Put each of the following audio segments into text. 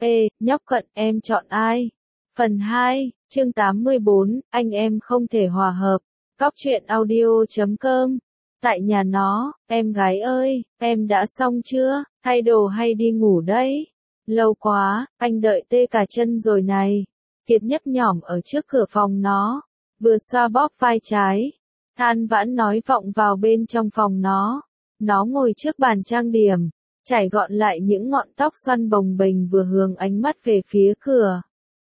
Ê, nhóc cận, em chọn ai? Phần 2, chương 84, anh em không thể hòa hợp. Cóc truyện audio.com. Tại nhà nó, em gái ơi, em đã xong chưa, thay đồ hay đi ngủ đấy? Lâu quá, anh đợi tê cả chân rồi này. Kiệt nhấp nhỏm ở trước cửa phòng nó, vừa xoa bóp vai trái. Than vãn nói vọng vào bên trong phòng nó. Nó ngồi trước bàn trang điểm, chải gọn lại những ngọn tóc xoăn bồng bềnh vừa hướng ánh mắt về phía cửa.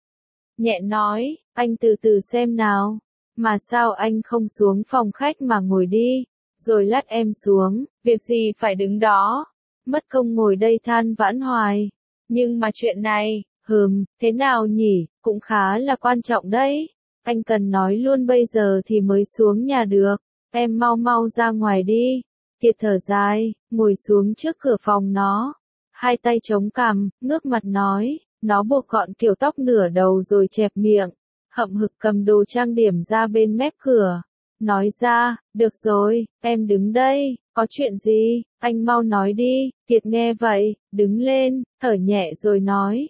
Nhẹ nói, anh từ từ xem nào. Mà sao anh không xuống phòng khách mà ngồi đi, rồi lát em xuống, việc gì phải đứng đó. Mất công ngồi đây than vãn hoài. Nhưng mà chuyện này, thế nào nhỉ, cũng khá là quan trọng đấy. Anh cần nói luôn bây giờ thì mới xuống nhà được. Em mau mau ra ngoài đi. Kiệt thở dài, ngồi xuống trước cửa phòng nó. Hai tay chống cằm, ngước mặt nói. Nó buộc gọn kiểu tóc nửa đầu rồi chẹp miệng. Hậm hực cầm đồ trang điểm ra bên mép cửa. Nói ra, được rồi, em đứng đây, có chuyện gì, anh mau nói đi. Kiệt nghe vậy, đứng lên, thở nhẹ rồi nói,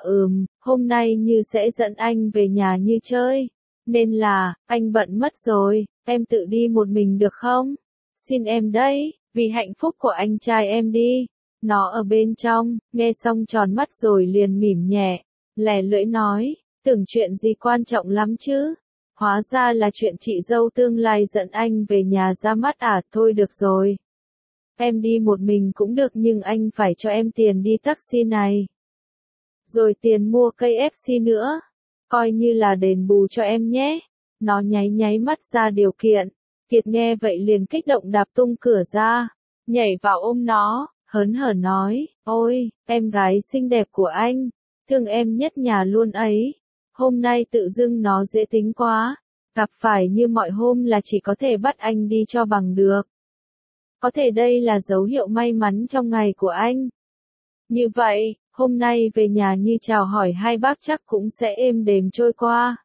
hôm nay Như sẽ dẫn anh về nhà Như chơi. Nên là, anh bận mất rồi, em tự đi một mình được không? Xin em đấy, vì hạnh phúc của anh trai em đi. Nó ở bên trong, nghe xong tròn mắt rồi liền mỉm nhẹ, lè lưỡi nói, tưởng chuyện gì quan trọng lắm chứ. Hóa ra là chuyện chị dâu tương lai dẫn anh về nhà ra mắt à, thôi được rồi. Em đi một mình cũng được nhưng anh phải cho em tiền đi taxi này. Rồi tiền mua cây FC nữa. Coi như là đền bù cho em nhé. Nó nháy nháy mắt ra điều kiện. Kiệt nghe vậy liền kích động đạp tung cửa ra. Nhảy vào ôm nó, hớn hở nói, ôi, em gái xinh đẹp của anh. Thương em nhất nhà luôn ấy. Hôm nay tự dưng nó dễ tính quá. Gặp phải như mọi hôm là chỉ có thể bắt anh đi cho bằng được. Có thể đây là dấu hiệu may mắn trong ngày của anh. Như vậy, hôm nay về nhà Như chào hỏi hai bác chắc cũng sẽ êm đềm trôi qua.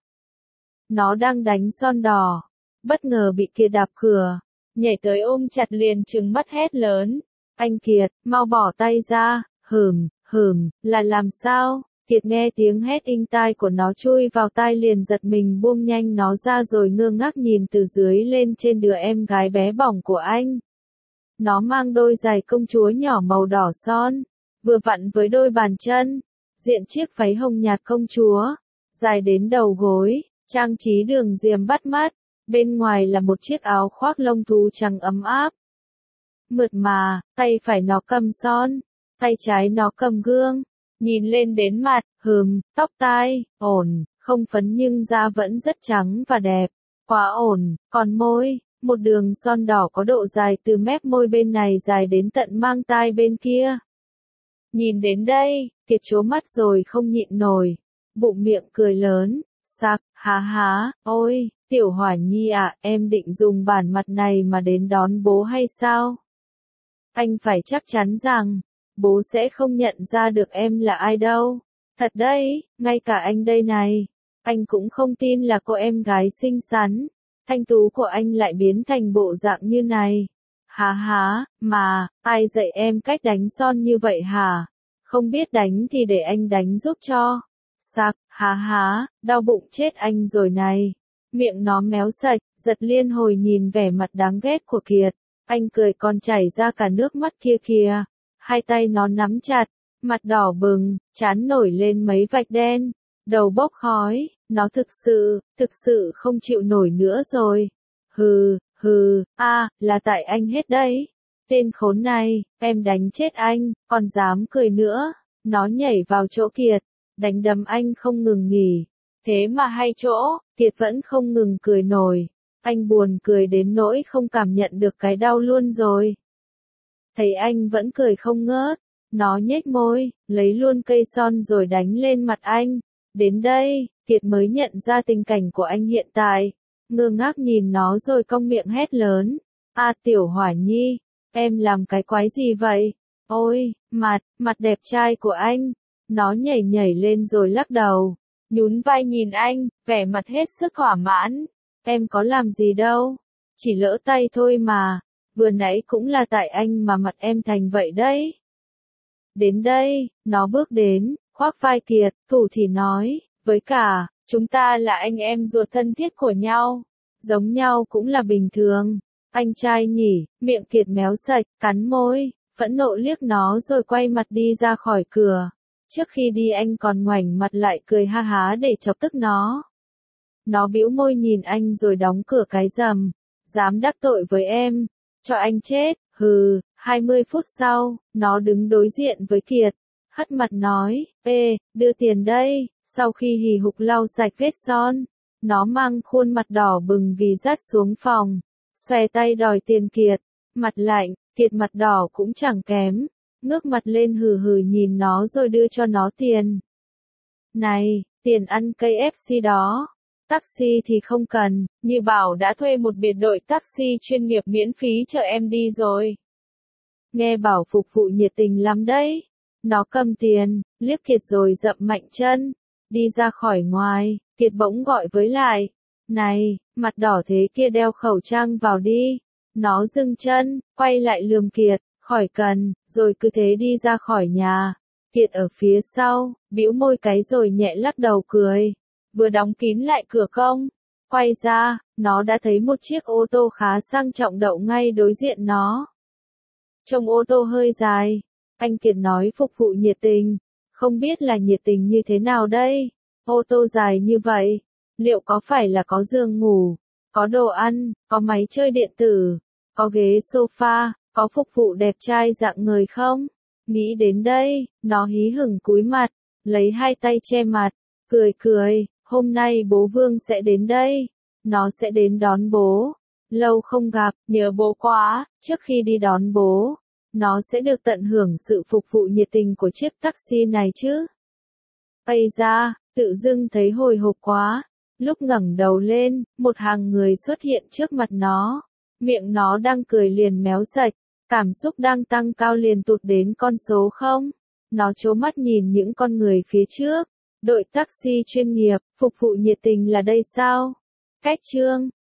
Nó đang đánh son đỏ. Bất ngờ bị Kiệt đạp cửa. Nhảy tới ôm chặt liền trừng mắt hét lớn. Anh Kiệt, mau bỏ tay ra. Là làm sao? Kiệt nghe tiếng hét inh tai của nó chui vào tai liền giật mình buông nhanh nó ra rồi ngơ ngác nhìn từ dưới lên trên đứa em gái bé bỏng của anh. Nó mang đôi giày công chúa nhỏ màu đỏ son, vừa vặn với đôi bàn chân, diện chiếc váy hồng nhạt công chúa, dài đến đầu gối, trang trí đường diềm bắt mắt, bên ngoài là một chiếc áo khoác lông thú trắng ấm áp. Mượt mà, tay phải nó cầm son, tay trái nó cầm gương. Nhìn lên đến mặt, tóc tai, ổn, không phấn nhưng da vẫn rất trắng và đẹp. Quá ổn, còn môi, một đường son đỏ có độ dài từ mép môi bên này dài đến tận mang tai bên kia. Nhìn đến đây, Kiệt trố mắt rồi không nhịn nổi. Bụng miệng cười lớn, sặc, há, ôi, Tiểu Hỏa Nhi à, em định dùng bản mặt này mà đến đón bố hay sao? Anh phải chắc chắn rằng bố sẽ không nhận ra được em là ai đâu. Thật đấy, ngay cả anh đây này. Anh cũng không tin là cô em gái xinh xắn, thanh tú của anh lại biến thành bộ dạng như này. Mà, ai dạy em cách đánh son như vậy hả? Không biết đánh thì để anh đánh giúp cho. Sặc, đau bụng chết anh rồi này. Miệng nó méo sạch, giật liên hồi nhìn vẻ mặt đáng ghét của Kiệt. Anh cười còn chảy ra cả nước mắt kia kìa. Hai tay nó nắm chặt, mặt đỏ bừng, trán nổi lên mấy vạch đen, đầu bốc khói, nó thực sự không chịu nổi nữa rồi. Là tại anh hết đấy. Tên khốn này, em đánh chết anh, còn dám cười nữa. Nó nhảy vào chỗ Kiệt, đánh đấm anh không ngừng nghỉ. Thế mà hay chỗ, Kiệt vẫn không ngừng cười nổi. Anh buồn cười đến nỗi không cảm nhận được cái đau luôn rồi. Thấy anh vẫn cười không ngớt, nó nhếch môi, lấy luôn cây son rồi đánh lên mặt anh. Đến đây, Kiệt mới nhận ra tình cảnh của anh hiện tại. Ngơ ngác nhìn nó rồi cong miệng hét lớn. Tiểu Hỏa Nhi, em làm cái quái gì vậy? Ôi, mặt đẹp trai của anh. Nó nhảy lên rồi lắc đầu, nhún vai nhìn anh, vẻ mặt hết sức thỏa mãn. Em có làm gì đâu, chỉ lỡ tay thôi mà. Vừa nãy cũng là tại anh mà mặt em thành vậy đấy. Đến đây, nó bước đến, khoác vai Kiệt, Thủ thì nói, với cả, chúng ta là anh em ruột thân thiết của nhau, giống nhau cũng là bình thường. Anh trai nhỉ, miệng Kiệt méo sạch, cắn môi, phẫn nộ liếc nó rồi quay mặt đi ra khỏi cửa. Trước khi đi anh còn ngoảnh mặt lại cười ha há để chọc tức nó. Nó bĩu môi nhìn anh rồi đóng cửa cái rầm. Dám đắc tội với em, cho anh chết, hừ. 20 phút sau, nó đứng đối diện với Kiệt, hất mặt nói, ê, đưa tiền đây. Sau khi hì hục lau sạch vết son, nó mang khuôn mặt đỏ bừng vì dắt xuống phòng, xòe tay đòi tiền Kiệt, mặt lạnh, Kiệt mặt đỏ cũng chẳng kém, ngước mặt lên hừ hừ nhìn nó rồi đưa cho nó tiền. Này, tiền ăn KFC đó. Taxi thì không cần, Như Bảo đã thuê một biệt đội taxi chuyên nghiệp miễn phí chở em đi rồi. Nghe bảo phục vụ nhiệt tình lắm đấy. Nó cầm tiền, liếc Kiệt rồi dậm mạnh chân. Đi ra khỏi ngoài, Kiệt bỗng gọi với lại. Này, mặt đỏ thế kia đeo khẩu trang vào đi. Nó dừng chân, quay lại lườm Kiệt, khỏi cần, rồi cứ thế đi ra khỏi nhà. Kiệt ở phía sau, bĩu môi cái rồi nhẹ lắc đầu cười. Vừa đóng kín lại cửa cong, quay ra, nó đã thấy một chiếc ô tô khá sang trọng đậu ngay đối diện nó. Trông ô tô hơi dài, anh Kiệt nói phục vụ nhiệt tình, không biết là nhiệt tình như thế nào đây, ô tô dài như vậy, liệu có phải là có giường ngủ, có đồ ăn, có máy chơi điện tử, có ghế sofa, có phục vụ đẹp trai dạng người không? Nghĩ đến đây, nó hí hửng cúi mặt, lấy hai tay che mặt, cười cười. Hôm nay bố Vương sẽ đến đây. Nó sẽ đến đón bố. Lâu không gặp, nhớ bố quá. Trước khi đi đón bố, nó sẽ được tận hưởng sự phục vụ nhiệt tình của chiếc taxi này chứ. Ây da, tự dưng thấy hồi hộp quá. Lúc ngẩng đầu lên, một hàng người xuất hiện trước mặt nó. Miệng nó đang cười liền méo sạch. Cảm xúc đang tăng cao liền tụt đến con số 0. Nó trố mắt nhìn những con người phía trước. Đội taxi chuyên nghiệp, phục vụ nhiệt tình là đây sao? Cách chương